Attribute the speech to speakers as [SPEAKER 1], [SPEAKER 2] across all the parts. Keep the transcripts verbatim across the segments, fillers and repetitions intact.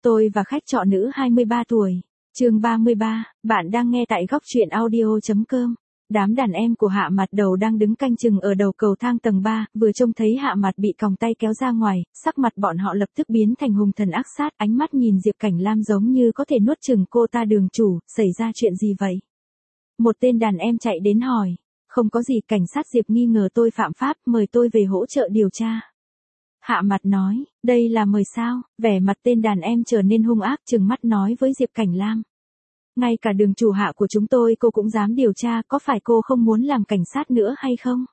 [SPEAKER 1] Tôi và khách trọ nữ hai mươi ba tuổi. Chương ba mươi ba, bạn đang nghe tại góc truyện audio chấm com. Đám đàn em của Hạ Mặt Đầu đang đứng canh chừng ở đầu cầu thang tầng ba, vừa trông thấy Hạ Mặt bị còng tay kéo ra ngoài, sắc mặt bọn họ lập tức biến thành hung thần ác sát, ánh mắt nhìn Diệp Cảnh Lam giống như có thể nuốt chửng cô ta. Đường chủ, xảy ra chuyện gì vậy? Một tên đàn em chạy đến hỏi. Không có gì, cảnh sát Diệp nghi ngờ tôi phạm pháp, mời tôi về hỗ trợ điều tra. Hạ Mặt nói, đây là mời sao? Vẻ mặt tên đàn em trở nên hung ác, trừng mắt nói với Diệp Cảnh Lam. Ngay cả đường chủ Hạ của chúng tôi cô cũng dám điều tra, có phải cô không muốn làm cảnh sát nữa hay không?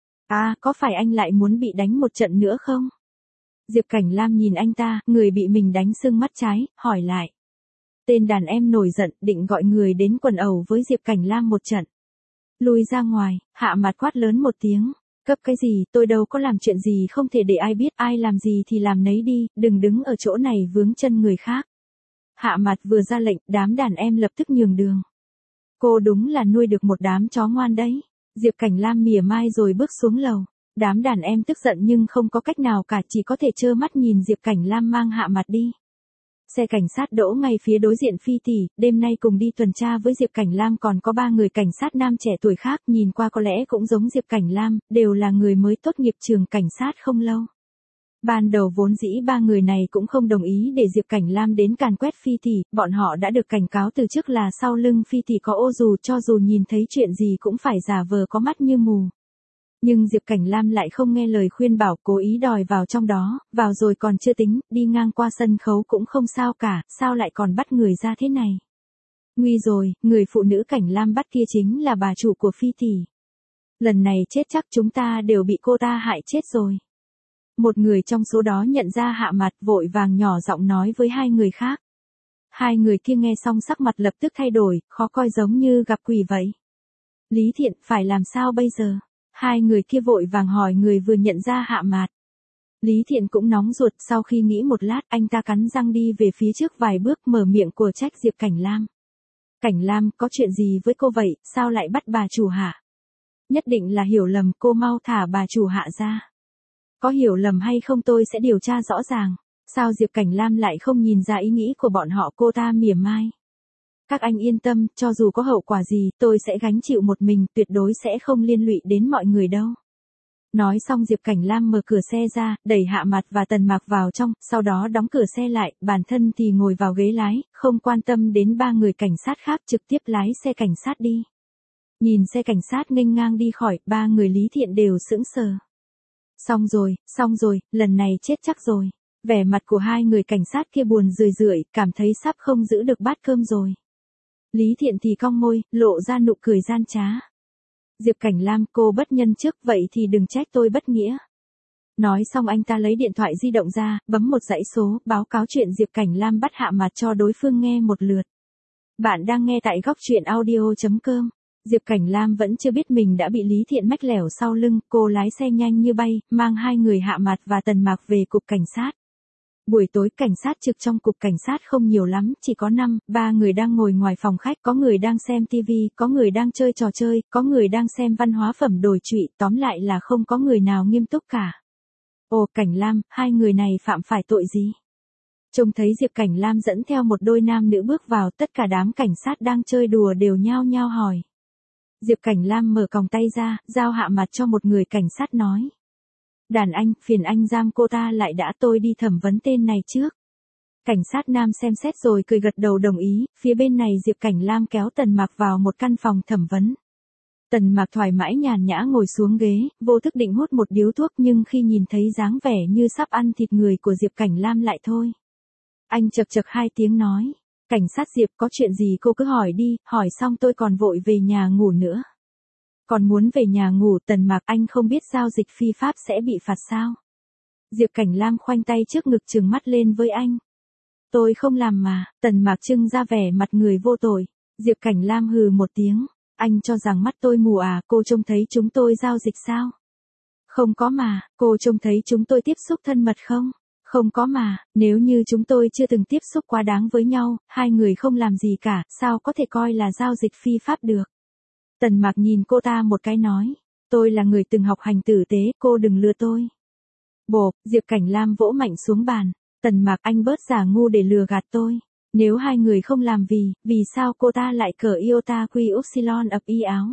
[SPEAKER 1] À, có phải anh lại muốn bị đánh một trận nữa không? Diệp Cảnh Lam nhìn anh ta, người bị mình đánh sưng mắt trái, hỏi lại. Tên đàn em nổi giận, định gọi người đến quần ẩu với Diệp Cảnh Lam một trận. Lui ra ngoài, Hạ Mặt quát lớn một tiếng. Cấp cái gì, tôi đâu có làm chuyện gì không thể để ai biết, ai làm gì thì làm nấy đi, đừng đứng ở chỗ này vướng chân người khác. Hạ Mặt vừa ra lệnh, đám đàn em lập tức nhường đường. Cô đúng là nuôi được một đám chó ngoan đấy. Diệp Cảnh Lam mỉa mai rồi bước xuống lầu. Đám đàn em tức giận nhưng không có cách nào cả, chỉ có thể trơ mắt nhìn Diệp Cảnh Lam mang Hạ Mặt đi. Xe cảnh sát đỗ ngay phía đối diện Phi tỷ, đêm nay cùng đi tuần tra với Diệp Cảnh Lam còn có ba người cảnh sát nam trẻ tuổi khác, nhìn qua có lẽ cũng giống Diệp Cảnh Lam, đều là người mới tốt nghiệp trường cảnh sát không lâu. Ban đầu vốn dĩ ba người này cũng không đồng ý để Diệp Cảnh Lam đến càn quét Phi tỷ, bọn họ đã được cảnh cáo từ trước là sau lưng Phi tỷ có ô dù, cho dù nhìn thấy chuyện gì cũng phải giả vờ có mắt như mù. Nhưng Diệp Cảnh Lam lại không nghe lời khuyên bảo, cố ý đòi vào trong đó, vào rồi còn chưa tính, đi ngang qua sân khấu cũng không sao cả, sao lại còn bắt người ra thế này. Nguy rồi, người phụ nữ Cảnh Lam bắt kia chính là bà chủ của Phi tỷ. Lần này chết chắc chúng ta đều bị cô ta hại chết rồi. Một người trong số đó nhận ra Hạ Mặt, vội vàng nhỏ giọng nói với hai người khác. Hai người kia nghe xong sắc mặt lập tức thay đổi, khó coi giống như gặp quỷ vậy. Lý Thiện, phải làm sao bây giờ? Hai người kia vội vàng hỏi người vừa nhận ra Hạ Mặt. Lý Thiện cũng nóng ruột, sau khi nghĩ một lát, anh ta cắn răng đi về phía trước vài bước, mở miệng của trách Diệp Cảnh Lam. Cảnh Lam, có chuyện gì với cô vậy, sao lại bắt bà chủ Hạ? Nhất định là hiểu lầm, cô mau thả bà chủ Hạ ra. Có hiểu lầm hay không tôi sẽ điều tra rõ ràng. Sao Diệp Cảnh Lam lại không nhìn ra ý nghĩ của bọn họ, cô ta mỉa mai. Các anh yên tâm, cho dù có hậu quả gì, tôi sẽ gánh chịu một mình, tuyệt đối sẽ không liên lụy đến mọi người đâu. Nói xong Diệp Cảnh Lam mở cửa xe ra, đẩy Hạ Mặt và Tần Mạc vào trong, sau đó đóng cửa xe lại, bản thân thì ngồi vào ghế lái, không quan tâm đến ba người cảnh sát khác, trực tiếp lái xe cảnh sát đi. Nhìn xe cảnh sát nghênh ngang đi khỏi, ba người Lý Thiện đều sững sờ. Xong rồi, xong rồi, lần này chết chắc rồi. Vẻ mặt của hai người cảnh sát kia buồn rười rượi, cảm thấy sắp không giữ được bát cơm rồi. Lý Thiện thì cong môi, lộ ra nụ cười gian trá. Diệp Cảnh Lam, cô bất nhân trước, vậy thì đừng trách tôi bất nghĩa. Nói xong anh ta lấy điện thoại di động ra, bấm một dãy số, báo cáo chuyện Diệp Cảnh Lam bắt Hạ Mặt cho đối phương nghe một lượt. Bạn đang nghe tại góc truyện audio chấm com. Diệp Cảnh Lam vẫn chưa biết mình đã bị Lý Thiện mách lẻo sau lưng, cô lái xe nhanh như bay, mang hai người Hạ Mặt và Tần Mạc về cục cảnh sát. Buổi tối cảnh sát trực trong cục cảnh sát không nhiều lắm, chỉ có năm, ba người đang ngồi ngoài phòng khách, có người đang xem tivi, có người đang chơi trò chơi, có người đang xem văn hóa phẩm đồi trụy, tóm lại là không có người nào nghiêm túc cả. Ồ, Cảnh Lam, hai người này phạm phải tội gì? Trông thấy Diệp Cảnh Lam dẫn theo một đôi nam nữ bước vào, tất cả đám cảnh sát đang chơi đùa đều nhao nhao hỏi. Diệp Cảnh Lam mở còng tay ra, giao Hạ Mặt cho một người cảnh sát nói. Đàn anh, phiền anh giam cô ta lại đã, tôi đi thẩm vấn tên này trước. Cảnh sát nam xem xét rồi cười gật đầu đồng ý, phía bên này Diệp Cảnh Lam kéo Tần Mạc vào một căn phòng thẩm vấn. Tần Mạc thoải mái nhàn nhã ngồi xuống ghế, vô thức định hút một điếu thuốc nhưng khi nhìn thấy dáng vẻ như sắp ăn thịt người của Diệp Cảnh Lam lại thôi. Anh chật chật hai tiếng nói. Cảnh sát Diệp, có chuyện gì cô cứ hỏi đi, hỏi xong tôi còn vội về nhà ngủ nữa. Còn muốn về nhà ngủ? Tần Mạc, anh không biết giao dịch phi pháp sẽ bị phạt sao? Diệp Cảnh Lam khoanh tay trước ngực trừng mắt lên với anh. Tôi không làm mà. Tần Mạc trưng ra vẻ mặt người vô tội. Diệp Cảnh Lam hừ một tiếng. Anh cho rằng mắt tôi mù à? Cô trông thấy chúng tôi giao dịch sao? Không có mà. Cô trông thấy chúng tôi tiếp xúc thân mật không? Không có mà. Nếu như chúng tôi chưa từng tiếp xúc quá đáng với nhau, hai người không làm gì cả, sao có thể coi là giao dịch phi pháp được? Tần Mạc nhìn cô ta một cái nói. Tôi là người từng học hành tử tế, cô đừng lừa tôi. Bộp, Diệp Cảnh Lam vỗ mạnh xuống bàn. Tần Mạc, anh bớt giả ngu để lừa gạt tôi. Nếu hai người không làm vì, vì sao cô ta lại cởi iota quy upsilon ập y áo?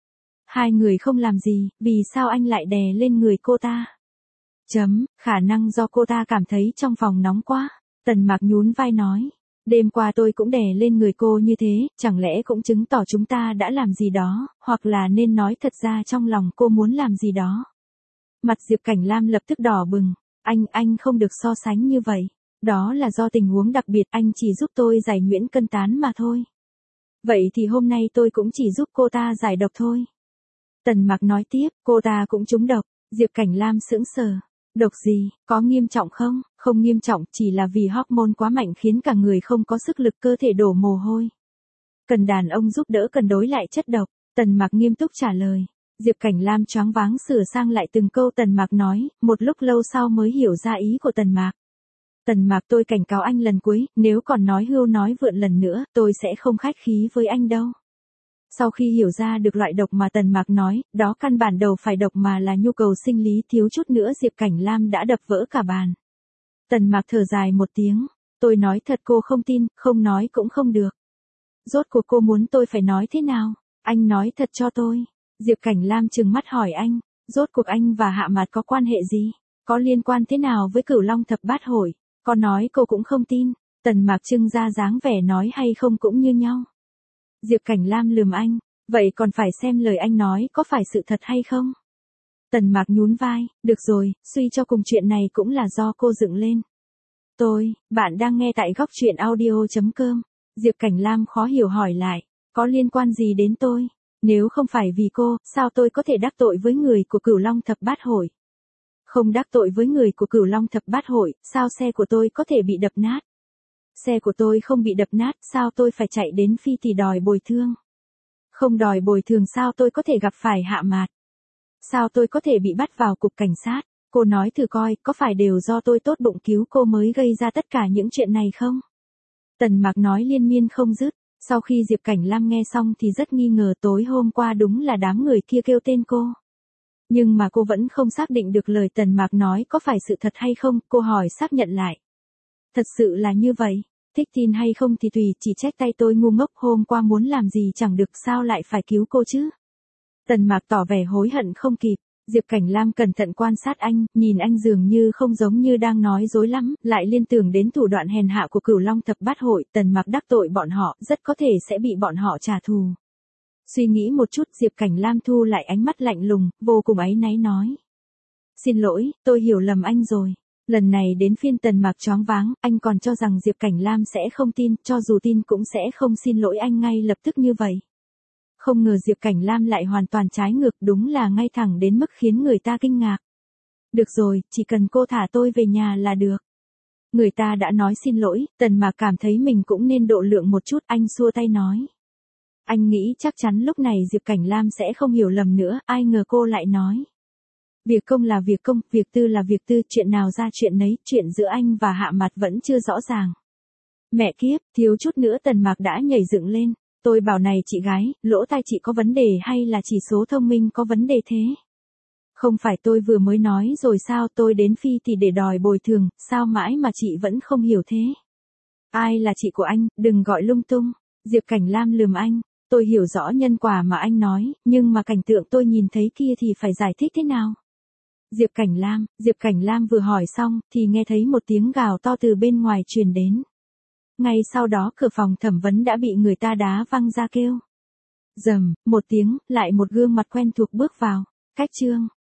[SPEAKER 1] Hai người không làm gì, vì sao anh lại đè lên người cô ta? Chấm, khả năng do cô ta cảm thấy trong phòng nóng quá. Tần Mạc nhún vai nói. Đêm qua tôi cũng đè lên người cô như thế, chẳng lẽ cũng chứng tỏ chúng ta đã làm gì đó, hoặc là nên nói thật ra trong lòng cô muốn làm gì đó. Mặt Diệp Cảnh Lam lập tức đỏ bừng. Anh, anh không được so sánh như vậy. Đó là do tình huống đặc biệt, anh chỉ giúp tôi giải nhuyễn cân tán mà thôi. Vậy thì hôm nay tôi cũng chỉ giúp cô ta giải độc thôi. Tần Mạc nói tiếp, cô ta cũng trúng độc. Diệp Cảnh Lam sững sờ. Độc gì, có nghiêm trọng không? Không nghiêm trọng, chỉ là vì hormone quá mạnh khiến cả người không có sức lực, cơ thể đổ mồ hôi. Cần đàn ông giúp đỡ cân đối lại chất độc. Tần Mạc nghiêm túc trả lời. Diệp Cảnh Lam choáng váng sửa sang lại từng câu Tần Mạc nói, một lúc lâu sau mới hiểu ra ý của Tần Mạc. Tần Mạc, tôi cảnh cáo anh lần cuối, nếu còn nói hưu nói vượn lần nữa, tôi sẽ không khách khí với anh đâu. Sau khi hiểu ra được loại độc mà Tần Mạc nói, đó căn bản đầu phải độc mà là nhu cầu sinh lý, thiếu chút nữa Diệp Cảnh Lam đã đập vỡ cả bàn. Tần Mạc thở dài một tiếng, tôi nói thật cô không tin, không nói cũng không được. Rốt cuộc cô muốn tôi phải nói thế nào? Anh nói thật cho tôi. Diệp Cảnh Lam trừng mắt hỏi anh, rốt cuộc anh và Hạ Mạt có quan hệ gì? Có liên quan thế nào với Cửu Long Thập Bát Hội? Có nói cô cũng không tin. Tần Mạc trưng ra dáng vẻ nói hay không cũng như nhau. Diệp Cảnh Lam lườm anh, vậy còn phải xem lời anh nói có phải sự thật hay không? Tần Mạc nhún vai, được rồi, suy cho cùng chuyện này cũng là do cô dựng lên. Tôi, bạn đang nghe tại góc truyện audio chấm com. Diệp Cảnh Lam khó hiểu hỏi lại, có liên quan gì đến tôi? Nếu không phải vì cô, sao tôi có thể đắc tội với người của Cửu Long Thập Bát Hội? Không đắc tội với người của Cửu Long Thập Bát Hội, sao xe của tôi có thể bị đập nát? Xe của tôi không bị đập nát, sao tôi phải chạy đến Phi Tỷ đòi bồi thường? Không đòi bồi thường sao tôi có thể gặp phải Hạ Mạt? Sao tôi có thể bị bắt vào cục cảnh sát? Cô nói thử coi, có phải đều do tôi tốt bụng cứu cô mới gây ra tất cả những chuyện này không? Tần Mạc nói liên miên không dứt. Sau khi Diệp Cảnh Lam nghe xong thì rất nghi ngờ, tối hôm qua đúng là đám người kia kêu tên cô. Nhưng mà cô vẫn không xác định được lời Tần Mạc nói có phải sự thật hay không, cô hỏi xác nhận lại. Thật sự là như vậy, thích tin hay không thì tùy, chỉ trách tay tôi ngu ngốc, hôm qua muốn làm gì chẳng được sao lại phải cứu cô chứ. Tần Mạc tỏ vẻ hối hận không kịp. Diệp Cảnh Lam cẩn thận quan sát anh, nhìn anh dường như không giống như đang nói dối lắm, lại liên tưởng đến thủ đoạn hèn hạ của Cửu Long Thập Bát Hội, Tần Mạc đắc tội bọn họ, rất có thể sẽ bị bọn họ trả thù. Suy nghĩ một chút, Diệp Cảnh Lam thu lại ánh mắt lạnh lùng, vô cùng áy náy nói. Xin lỗi, tôi hiểu lầm anh rồi. Lần này đến phiên Tần Mạc choáng váng, anh còn cho rằng Diệp Cảnh Lam sẽ không tin, cho dù tin cũng sẽ không xin lỗi anh ngay lập tức như vậy. Không ngờ Diệp Cảnh Lam lại hoàn toàn trái ngược, đúng là ngay thẳng đến mức khiến người ta kinh ngạc. Được rồi, chỉ cần cô thả tôi về nhà là được. Người ta đã nói xin lỗi, Tần Mạc cảm thấy mình cũng nên độ lượng một chút, anh xua tay nói. Anh nghĩ chắc chắn lúc này Diệp Cảnh Lam sẽ không hiểu lầm nữa, ai ngờ cô lại nói. Việc công là việc công, việc tư là việc tư, chuyện nào ra chuyện nấy, chuyện giữa anh và Hạ Mạt vẫn chưa rõ ràng. Mẹ kiếp, thiếu chút nữa Tần Mạc đã nhảy dựng lên. Tôi bảo này chị gái, lỗ tai chị có vấn đề hay là chỉ số thông minh có vấn đề thế? Không phải tôi vừa mới nói rồi sao, tôi đến Phi thì để đòi bồi thường, sao mãi mà chị vẫn không hiểu thế? Ai là chị của anh, đừng gọi lung tung. Diệp Cảnh Lam lườm anh, tôi hiểu rõ nhân quả mà anh nói, nhưng mà cảnh tượng tôi nhìn thấy kia thì phải giải thích thế nào? Diệp Cảnh Lam, Diệp Cảnh Lam vừa hỏi xong, thì nghe thấy một tiếng gào to từ bên ngoài truyền đến. Ngay sau đó cửa phòng thẩm vấn đã bị người ta đá văng ra kêu. Rầm, một tiếng, lại một gương mặt quen thuộc bước vào. Cách chương.